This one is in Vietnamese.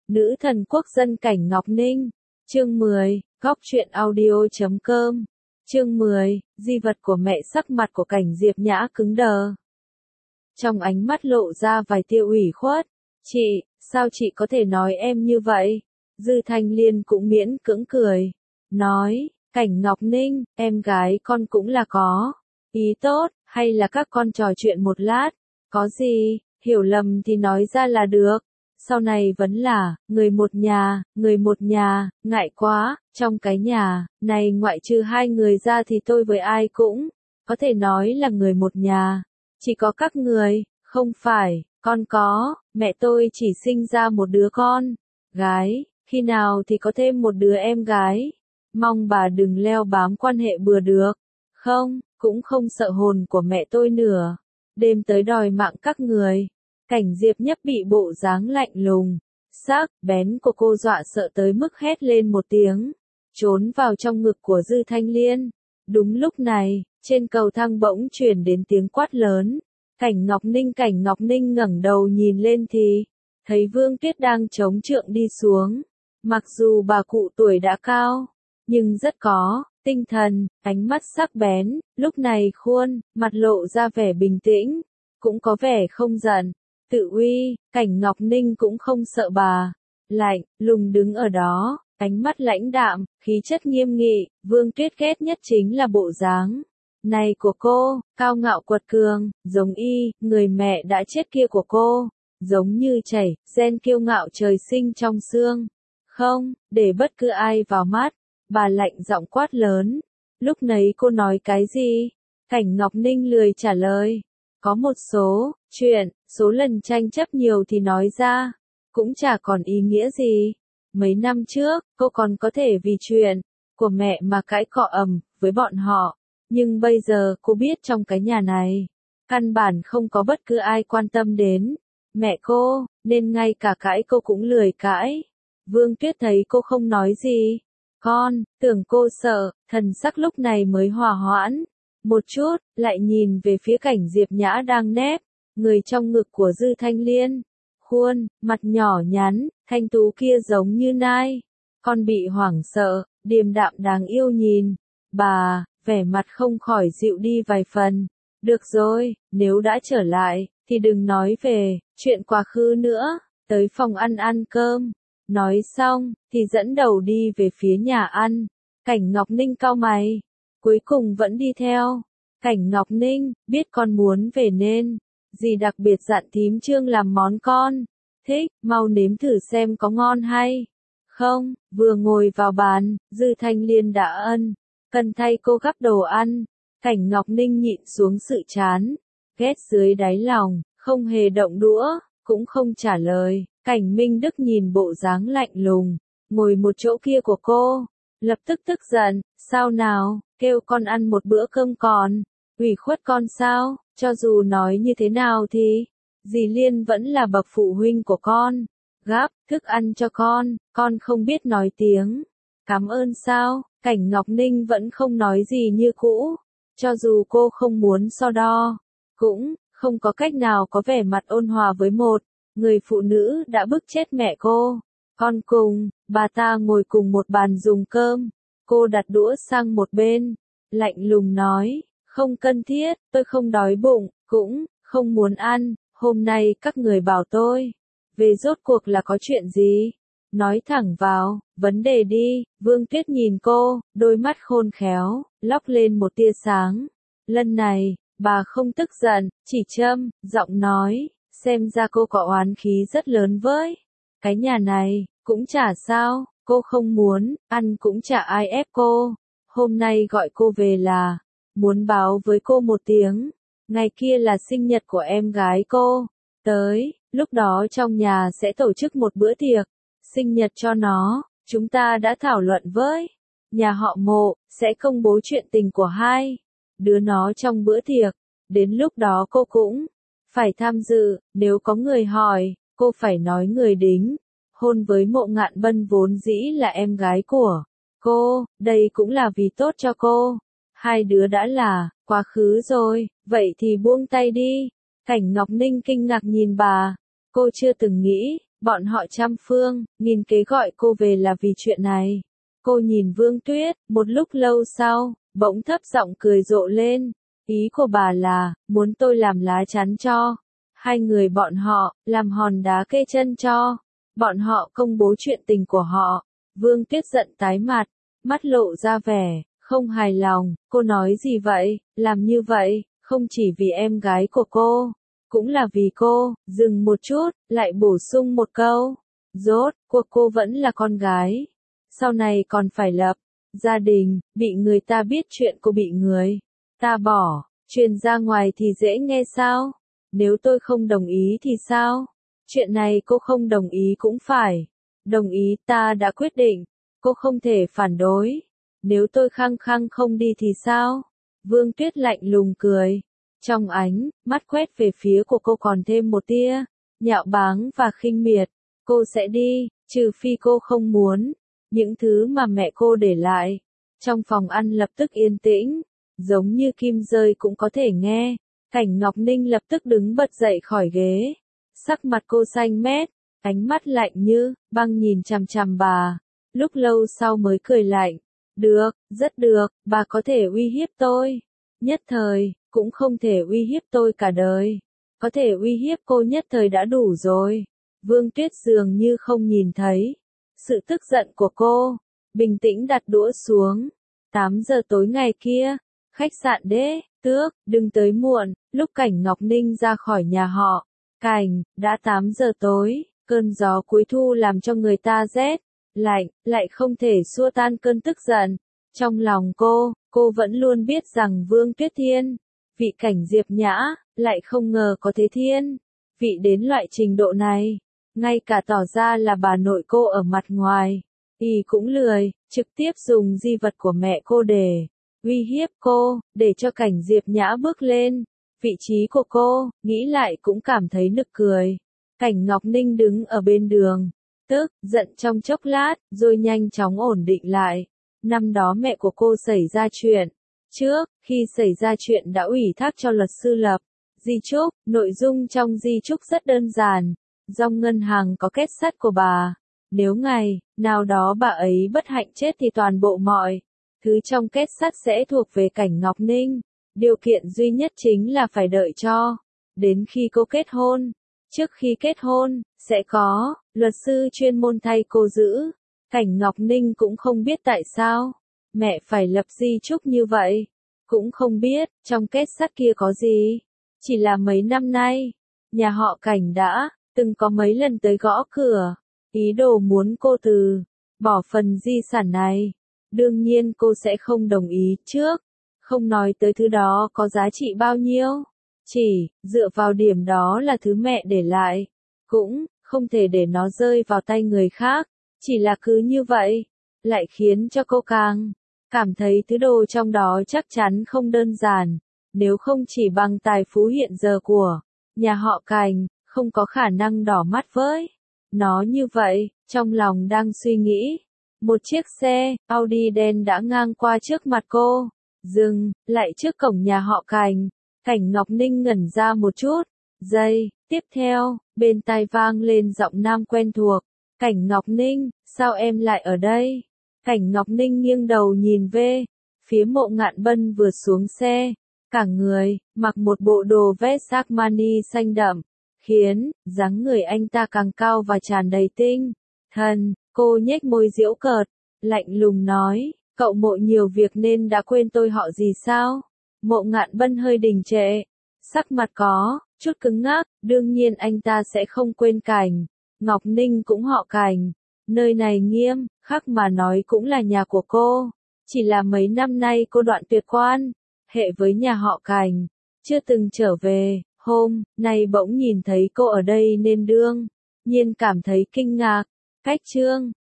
Nữ thần quốc dân Cảnh Ngọc Ninh. Chương 10, Góc truyện audio.com. Chương 10, di vật của mẹ. Sắc mặt của Cảnh Diệp Nhã cứng đờ. Trong ánh mắt lộ ra vài tia ủy khuất. Chị, sao chị có thể nói em như vậy? Dư Thanh Liên cũng miễn cưỡng cười. Nói, Cảnh Ngọc Ninh, em gái con cũng là có ý tốt, hay là các con trò chuyện một lát? Có gì, hiểu lầm thì nói ra là được. Sau này vẫn là, người một nhà, ngại quá, trong cái nhà này ngoại trừ hai người ra thì tôi với ai cũng có thể nói là người một nhà. Chỉ có các người, không phải, con có, mẹ tôi chỉ sinh ra một đứa con gái, khi nào thì có thêm một đứa em gái. Mong bà đừng leo bám quan hệ bừa được, không, cũng không sợ hồn của mẹ tôi nữa. Đêm tới đòi mạng các người. Cảnh Diệp Nhấp bị bộ dáng lạnh lùng, sắc bén của cô dọa sợ tới mức hét lên một tiếng, trốn vào trong ngực của Dư Thanh Liên. Đúng lúc này, trên cầu thang bỗng truyền đến tiếng quát lớn. Cảnh Ngọc Ninh ngẩng đầu nhìn lên thì thấy Vương Tuyết đang chống trượng đi xuống. Mặc dù bà cụ tuổi đã cao, nhưng rất có tinh thần, ánh mắt sắc bén, lúc này khuôn mặt lộ ra vẻ bình tĩnh, cũng có vẻ không giận. Tự uy, Cảnh Ngọc Ninh cũng không sợ bà. Lạnh, lùng đứng ở đó, ánh mắt lãnh đạm, khí chất nghiêm nghị. Vương Tuyết ghét nhất chính là bộ dáng này của cô, cao ngạo quật cường, giống y, người mẹ đã chết kia của cô. Giống như chảy, gen kiêu ngạo trời sinh trong xương. Không, để bất cứ ai vào mắt. Bà lạnh giọng quát lớn. Lúc nấy cô nói cái gì? Cảnh Ngọc Ninh lười trả lời. Có một số chuyện, số lần tranh chấp nhiều thì nói ra, cũng chả còn ý nghĩa gì. Mấy năm trước, cô còn có thể vì chuyện của mẹ mà cãi cọ ầm với bọn họ. Nhưng bây giờ cô biết trong cái nhà này, căn bản không có bất cứ ai quan tâm đến mẹ cô, nên ngay cả cãi cô cũng lười cãi. Vương Tuyết thấy cô không nói gì. Con, tưởng cô sợ, thần sắc lúc này mới hòa hoãn. Một chút, lại nhìn về phía Cảnh Diệp Nhã đang nép người trong ngực của Dư Thanh Liên. Khuôn mặt nhỏ nhắn, thanh tú kia giống như nai. Con bị hoảng sợ, điềm đạm đáng yêu nhìn. Bà, vẻ mặt không khỏi dịu đi vài phần. Được rồi, nếu đã trở lại, thì đừng nói về chuyện quá khứ nữa. Tới phòng ăn cơm. Nói xong, thì dẫn đầu đi về phía nhà ăn. Cảnh Ngọc Ninh cau mày. Cuối cùng vẫn đi theo. Cảnh Ngọc Ninh, biết con muốn về nên gì đặc biệt dặn thím Trương làm món con thích, mau nếm thử xem có ngon hay không. Vừa ngồi vào bàn, Dư Thanh Liên đã cần thay cô gắp đồ ăn. Cảnh Ngọc Ninh nhịn xuống sự chán ghét dưới đáy lòng, không hề động đũa, cũng không trả lời. Cảnh Minh Đức nhìn bộ dáng lạnh lùng ngồi một chỗ kia của cô, lập tức tức giận. Sao nào, kêu con ăn một bữa cơm còn ủy khuất con sao? Cho dù nói như thế nào thì dì Liên vẫn là bậc phụ huynh của con. Gắp thức ăn cho con không biết nói tiếng cảm ơn sao? Cảnh Ngọc Ninh vẫn không nói gì như cũ. Cho dù cô không muốn so đo, cũng không có cách nào có vẻ mặt ôn hòa với một người phụ nữ đã bức chết mẹ cô. Con cùng bà ta ngồi cùng một bàn dùng cơm. Cô đặt đũa sang một bên, lạnh lùng nói, không cần thiết, tôi không đói bụng, cũng không muốn ăn. Hôm nay các người bảo tôi về rốt cuộc là có chuyện gì? Nói thẳng vào vấn đề đi. Vương Tuyết nhìn cô, đôi mắt khôn khéo lóe lên một tia sáng. Lần này, bà không tức giận, chỉ châm giọng nói, xem ra cô có oán khí rất lớn với cái nhà này. Cũng chả sao, cô không muốn ăn cũng chả ai ép cô. Hôm nay gọi cô về là muốn báo với cô một tiếng. Ngày kia là sinh nhật của em gái cô. Tới, lúc đó trong nhà sẽ tổ chức một bữa tiệc sinh nhật cho nó. Chúng ta đã thảo luận với nhà họ Mộ, sẽ công bố chuyện tình của hai đứa nó trong bữa tiệc. Đến lúc đó cô cũng phải tham dự. Nếu có người hỏi, cô phải nói người đính hôn với Mộ Ngạn Bân vốn dĩ là em gái của cô. Đây cũng là vì tốt cho cô. Hai đứa đã là quá khứ rồi, vậy thì buông tay đi. Cảnh Ngọc Ninh kinh ngạc nhìn bà. Cô chưa từng nghĩ Bọn họ trăm phương, nghìn kế gọi cô về là vì chuyện này. Cô nhìn Vương Tuyết, một lúc lâu sau, bỗng thấp giọng cười rộ lên. Ý của bà là, muốn tôi làm lá chắn cho. Hai người bọn họ, làm hòn đá kê chân cho. Bọn họ công bố chuyện tình của họ. Vương Tuyết giận tái mặt, mắt lộ ra vẻ, không hài lòng. Cô nói gì vậy, làm như vậy, không chỉ vì em gái của cô, cũng là vì cô. Dừng một chút, lại bổ sung một câu. Rốt cuộc cô vẫn là con gái. Sau này còn phải lập gia đình, bị người ta biết chuyện cô bị người ta bỏ, truyền ra ngoài thì dễ nghe sao? Nếu tôi không đồng ý thì sao? Chuyện này cô không đồng ý cũng phải. Đồng ý, ta đã quyết định. Cô không thể phản đối. Nếu tôi khăng khăng không đi thì sao? Vương Tuyết lạnh lùng cười. Trong ánh mắt quét về phía của cô còn thêm một tia nhạo báng và khinh miệt. Cô sẽ đi, trừ phi cô không muốn. Những thứ mà mẹ cô để lại. Trong phòng ăn lập tức yên tĩnh. Giống như kim rơi cũng có thể nghe. Cảnh Ngọc Ninh lập tức đứng bật dậy khỏi ghế. Sắc mặt cô xanh mét, ánh mắt lạnh như băng nhìn chằm chằm bà. Lúc lâu sau mới cười lạnh. Được, rất được, bà có thể uy hiếp tôi. Nhất thời, cũng không thể uy hiếp tôi cả đời. Có thể uy hiếp cô nhất thời đã đủ rồi. Vương Tuyết dường như không nhìn thấy sự tức giận của cô. Bình tĩnh đặt đũa xuống. 8 giờ tối ngày kia, khách sạn Đế Tước, đừng tới muộn. Lúc Cảnh Ngọc Ninh ra khỏi nhà họ Cảnh, đã 8 giờ tối. Cơn gió cuối thu làm cho người ta rét lạnh, lại không thể xua tan cơn tức giận. Trong lòng cô vẫn luôn biết rằng Vương Tuyết Thiên, vị Cảnh Diệp Nhã, lại không ngờ có thế thiên vị đến loại trình độ này. Ngay cả tỏ ra là bà nội cô ở mặt ngoài, y cũng lười, trực tiếp dùng di vật của mẹ cô để uy hiếp cô, để cho Cảnh Diệp Nhã bước lên vị trí của cô, nghĩ lại cũng cảm thấy nực cười. Cảnh Ngọc Ninh đứng ở bên đường, tức giận trong chốc lát, rồi nhanh chóng ổn định lại. Năm đó mẹ của cô xảy ra chuyện. Trước, khi xảy ra chuyện đã ủy thác cho luật sư lập di chúc, nội dung trong di chúc rất đơn giản. Dòng ngân hàng có kết sắt của bà. Nếu ngày nào đó bà ấy bất hạnh chết thì toàn bộ mọi thứ trong kết sắt sẽ thuộc về Cảnh Ngọc Ninh. Điều kiện duy nhất chính là phải đợi cho đến khi cô kết hôn. Trước khi kết hôn, sẽ có luật sư chuyên môn thay cô giữ. Cảnh Ngọc Ninh cũng không biết tại sao mẹ phải lập di chúc như vậy. Cũng không biết trong kết sắt kia có gì. Chỉ là mấy năm nay, nhà họ Cảnh đã từng có mấy lần tới gõ cửa, ý đồ muốn cô từ bỏ phần di sản này. Đương nhiên cô sẽ không đồng ý trước. Không nói tới thứ đó có giá trị bao nhiêu. Chỉ dựa vào điểm đó là thứ mẹ để lại. Cũng không thể để nó rơi vào tay người khác. Chỉ là cứ như vậy, lại khiến cho cô càng cảm thấy thứ đồ trong đó chắc chắn không đơn giản. Nếu không chỉ bằng tài phú hiện giờ của nhà họ Cảnh, không có khả năng đỏ mắt với nó như vậy. Trong lòng đang suy nghĩ, một chiếc xe Audi đen đã ngang qua trước mặt cô, dừng lại trước cổng nhà họ Cảnh. Cảnh Ngọc Ninh ngẩn ra một chút giây, tiếp theo, bên tai vang lên giọng nam quen thuộc. Cảnh Ngọc Ninh, sao em lại ở đây? Cảnh Ngọc Ninh nghiêng đầu nhìn về phía Mộ Ngạn Bân vừa xuống xe. Cả người mặc một bộ đồ vest Armani xanh đậm, khiến dáng người anh ta càng cao và tràn đầy tinh thần. Cô nhếch môi giễu cợt, lạnh lùng nói, cậu Mộ nhiều việc nên đã quên tôi họ gì sao? Mộ Ngạn Bân hơi đình trệ, sắc mặt có chút cứng ngắc. Đương nhiên anh ta sẽ không quên Cảnh Ngọc Ninh cũng họ Cảnh. Nơi này nghiêm khắc mà nói cũng là nhà của cô. Chỉ là mấy năm nay cô đoạn tuyệt quan hệ với nhà họ Cảnh, chưa từng trở về. Hôm nay bỗng nhìn thấy cô ở đây nên đương nhiên cảm thấy kinh ngạc. Cách chương